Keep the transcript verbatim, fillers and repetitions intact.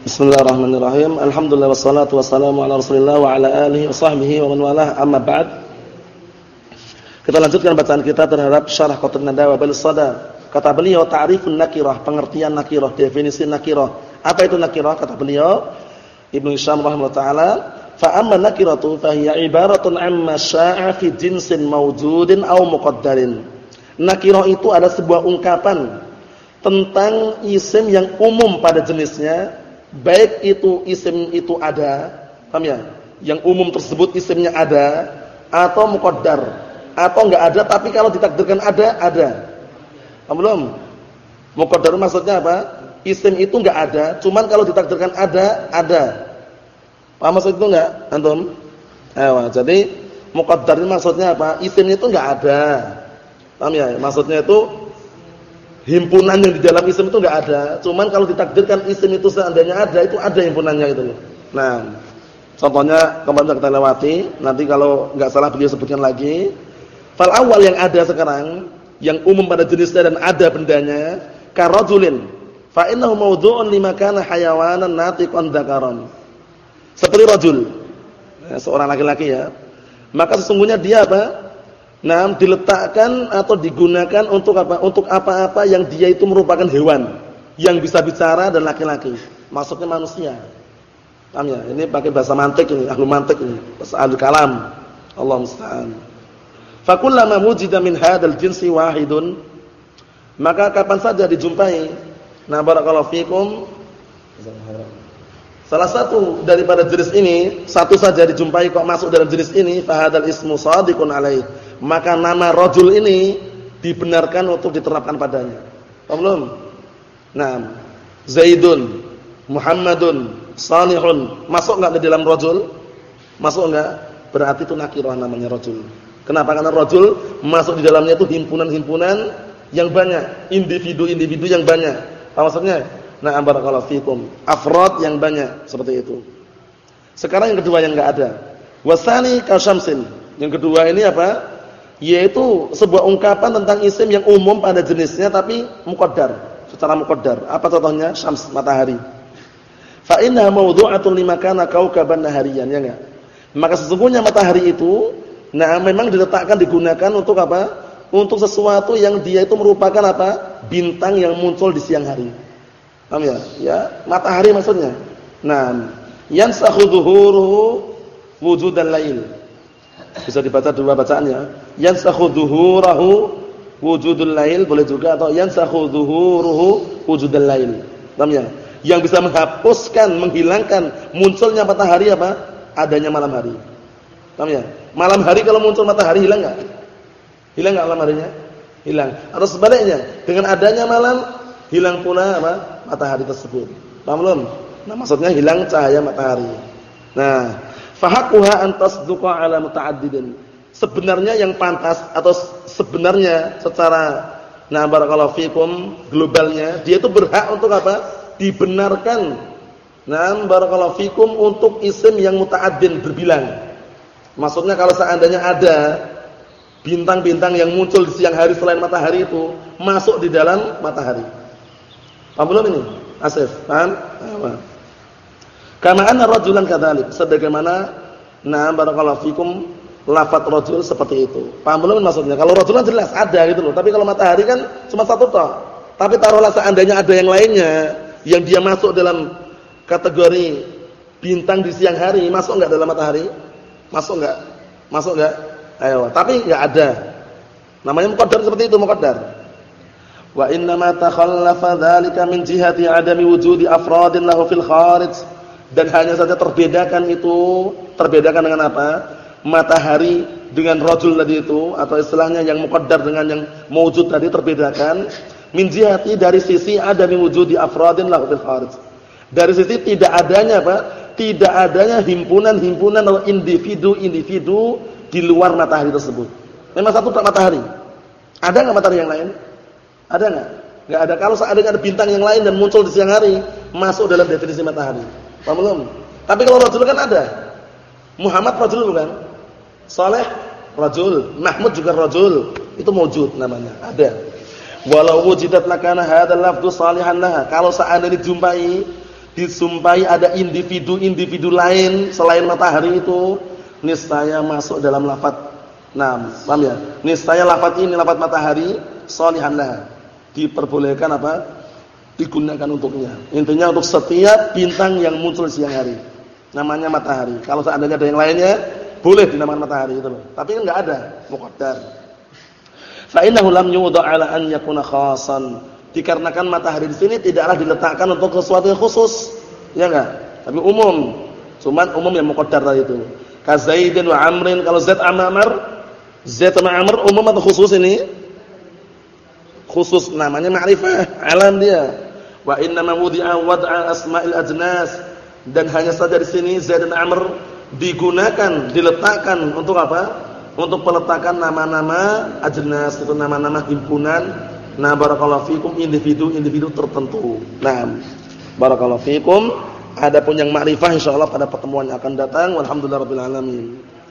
Bismillahirrahmanirrahim. Alhamdulillah wassalatu wassalamu ala Rasulillah wa ala alihi wa sahbihi wa man walah. Amma ba'd. Kita lanjutkan bacaan kita terhadap Syarah Qatrun Nada wa Bil Sada. Kata beliau, ta'rifun nakirah, pengertian nakirah, definisi nakirah. Apa itu nakirah? Kata beliau, Ibnu Hisham rahimahullah taala, fa amma nakiratu fa hiya ibaratun amma syaa'a fi jinsin mawjudin aw muqaddarin. Nakirah itu adalah sebuah ungkapan tentang isim yang umum pada jenisnya. Baik itu isim itu ada, paham ya? Yang umum tersebut isimnya ada atau muqaddar, atau enggak ada tapi kalau ditakdirkan ada, ada. Paham belum? Muqaddar maksudnya apa? Isim itu enggak ada, cuman kalau ditakdirkan ada, ada. Paham maksud itu enggak, antum? Ayo, jadi muqaddar ini maksudnya apa? Isim itu enggak ada. Paham ya? Maksudnya itu himpunan yang di dalam isim itu enggak ada. Cuman kalau ditakdirkan isim itu seandainya ada, itu ada himpunannya gitu loh. Nah, contohnya kemarin kita lewati, nanti kalau enggak salah beliau sebutkan lagi. Fal awal yang ada sekarang, yang umum pada jenisnya dan ada bendanya, karajulin. Fa innahu mawdu'un lima kana hayawanan natiqan dzakaran. Seperti rajul. Ya, seorang laki-laki ya. Maka sesungguhnya dia apa? Nah, diletakkan atau digunakan untuk apa? Untuk apa-apa yang dia itu merupakan hewan yang bisa bicara dan laki-laki. Maksudnya manusia. Paham ya? Ini pakai bahasa mantik ini, ahlu mantik ini, bahasa ahli kalam. Allah musta'an. Fa kullama wujida min hadzal jinsi wahidun, maka kapan saja dijumpai, nah barakallahu fikum, salah satu daripada jenis ini, satu saja dijumpai kok masuk dalam jenis ini, fa hadzal ismu shadiqun alaihi. Maka nama rajul ini dibenarkan untuk diterapkan padanya. Paham belum? Nah, Zaidun, Muhammadun, Salihun, masuk enggak di dalam rajul? Masuk enggak? Berarti itu nakirah namanya rajul. Kenapa? Karena rajul masuk di dalamnya itu himpunan-himpunan yang banyak, individu-individu yang banyak. Apa maksudnya? Nah, barakallahu fikum. Afrad yang banyak, seperti itu. Sekarang yang kedua yang enggak ada. Wasani kasyamsin. Yang kedua ini apa? Yaitu sebuah ungkapan tentang isim yang umum pada jenisnya tapi muqaddar, secara muqaddar. Apa contohnya? Syams, matahari. Fa inna mawdu'atun lima kana kaukaban nahariyan, ya enggak? Maka sesungguhnya matahari itu nah memang diletakkan digunakan untuk apa? Untuk sesuatu yang dia itu merupakan apa? Bintang yang muncul di siang hari. Paham ya? Ya, matahari maksudnya. Nah, yansakhu dhuhuruhu wujudal lail. Bisa dibaca dua bacaannya. Yansakhu dhuhurahu wujudul lail, boleh juga, atau yansakhu dhuhuruhu wujudul lail. Paham ya? Yang bisa menghapuskan, menghilangkan munculnya matahari apa? Adanya malam hari. Paham ya? Malam hari kalau muncul matahari hilang enggak? Hilang enggak malam harinya? Hilang. Atau sebaliknya, dengan adanya malam hilang pula apa? Matahari tersebut. Paham belum? Nah, maksudnya hilang cahaya matahari. Nah, fahaquha an tasduqa ala muta'addidin. Sebenarnya yang pantas atau sebenarnya secara nah barakallahu fikum globalnya dia itu berhak untuk apa? Dibenarkan. Nah barakallahu fikum untuk isim yang muta'addin berbilang. Maksudnya kalau seandainya ada bintang-bintang yang muncul di siang hari selain matahari itu masuk di dalam matahari. Paham belum ini? Asif, paham? Apa? Kama anna rajulan kadzalik, sebagaimana nah barakallahu fikum lafaz rajul seperti itu. Paham belum maksudnya? Kalau rajulan jelas ada gitu loh, tapi kalau matahari kan cuma satu toh. Tapi taruhlah seandainya ada yang lainnya yang dia masuk dalam kategori bintang di siang hari, masuk enggak dalam matahari? Masuk enggak? Masuk enggak? Ayo, tapi enggak ada. Namanya muqaddar seperti itu, muqaddar. Wa inna ma takhallafa dzalika min jihati adami wujudi afradin lahu fil kharij. Dan hanya saja terbedakan itu, terbedakan dengan apa? Matahari dengan rajul tadi itu, atau istilahnya yang muqaddar dengan yang mawjud tadi terbedakan min jihati dari sisi adami wujudi afradin lahu fil kharij. Dari sisi tidak adanya apa? Tidak adanya himpunan-himpunan atau individu-individu di luar matahari tersebut. Memang satu tak matahari. Ada enggak matahari yang lain? Ada enggak? Enggak ada. Kalau seandainya ada bintang yang lain dan muncul di siang hari, masuk dalam definisi matahari. Paham belum? Tapi kalau rajul kan ada. Muhammad rajul bukan? Saleh rajul, Mahmud juga rajul. Itu mawjud namanya, ada. Walau wujidat lakana hadzal lafdhu salihan laha. Kalau seandainya dijumpai disumpai ada individu-individu lain selain matahari itu, niscaya masuk dalam lafaz. Nah, paham ya? Niscaya lafaz ini lafaz matahari sholihan laha. Diperbolehkan apa? Digunakan untuknya. Intinya untuk setiap bintang yang muncul siang hari. Namanya matahari. Kalau seandainya ada yang lainnya, boleh dinamakan matahari itu loh. Tapi enggak ada muqaddar. Fa innahu lam yudha' ala an yakuna khassan. Dikarenakan matahari di sini tidaklah diletakkan untuk sesuatu yang khusus. Ya enggak? Tapi umum. Cuman umum yang muqaddar tadi itu. Ka Zaidin wa Amrin, kalau Zaid sama Amr, Zaid sama Amr umum atau khusus ini? Khusus, namanya ma'rifah, alam dia. Wa inna ma wudi'a wad'a asma'il ajnas, dan hanya saja di sini Zaid dan Amr digunakan, diletakkan untuk apa? Untuk peletakan nama-nama ajnas, itu nama-nama himpunan. Nah, barakallahu fikum, individu-individu tertentu. Nah, barakallahu fikum. Adapun yang ma'rifah insyaallah pada pertemuan yang akan datang. Walhamdulillahirabbil alamin.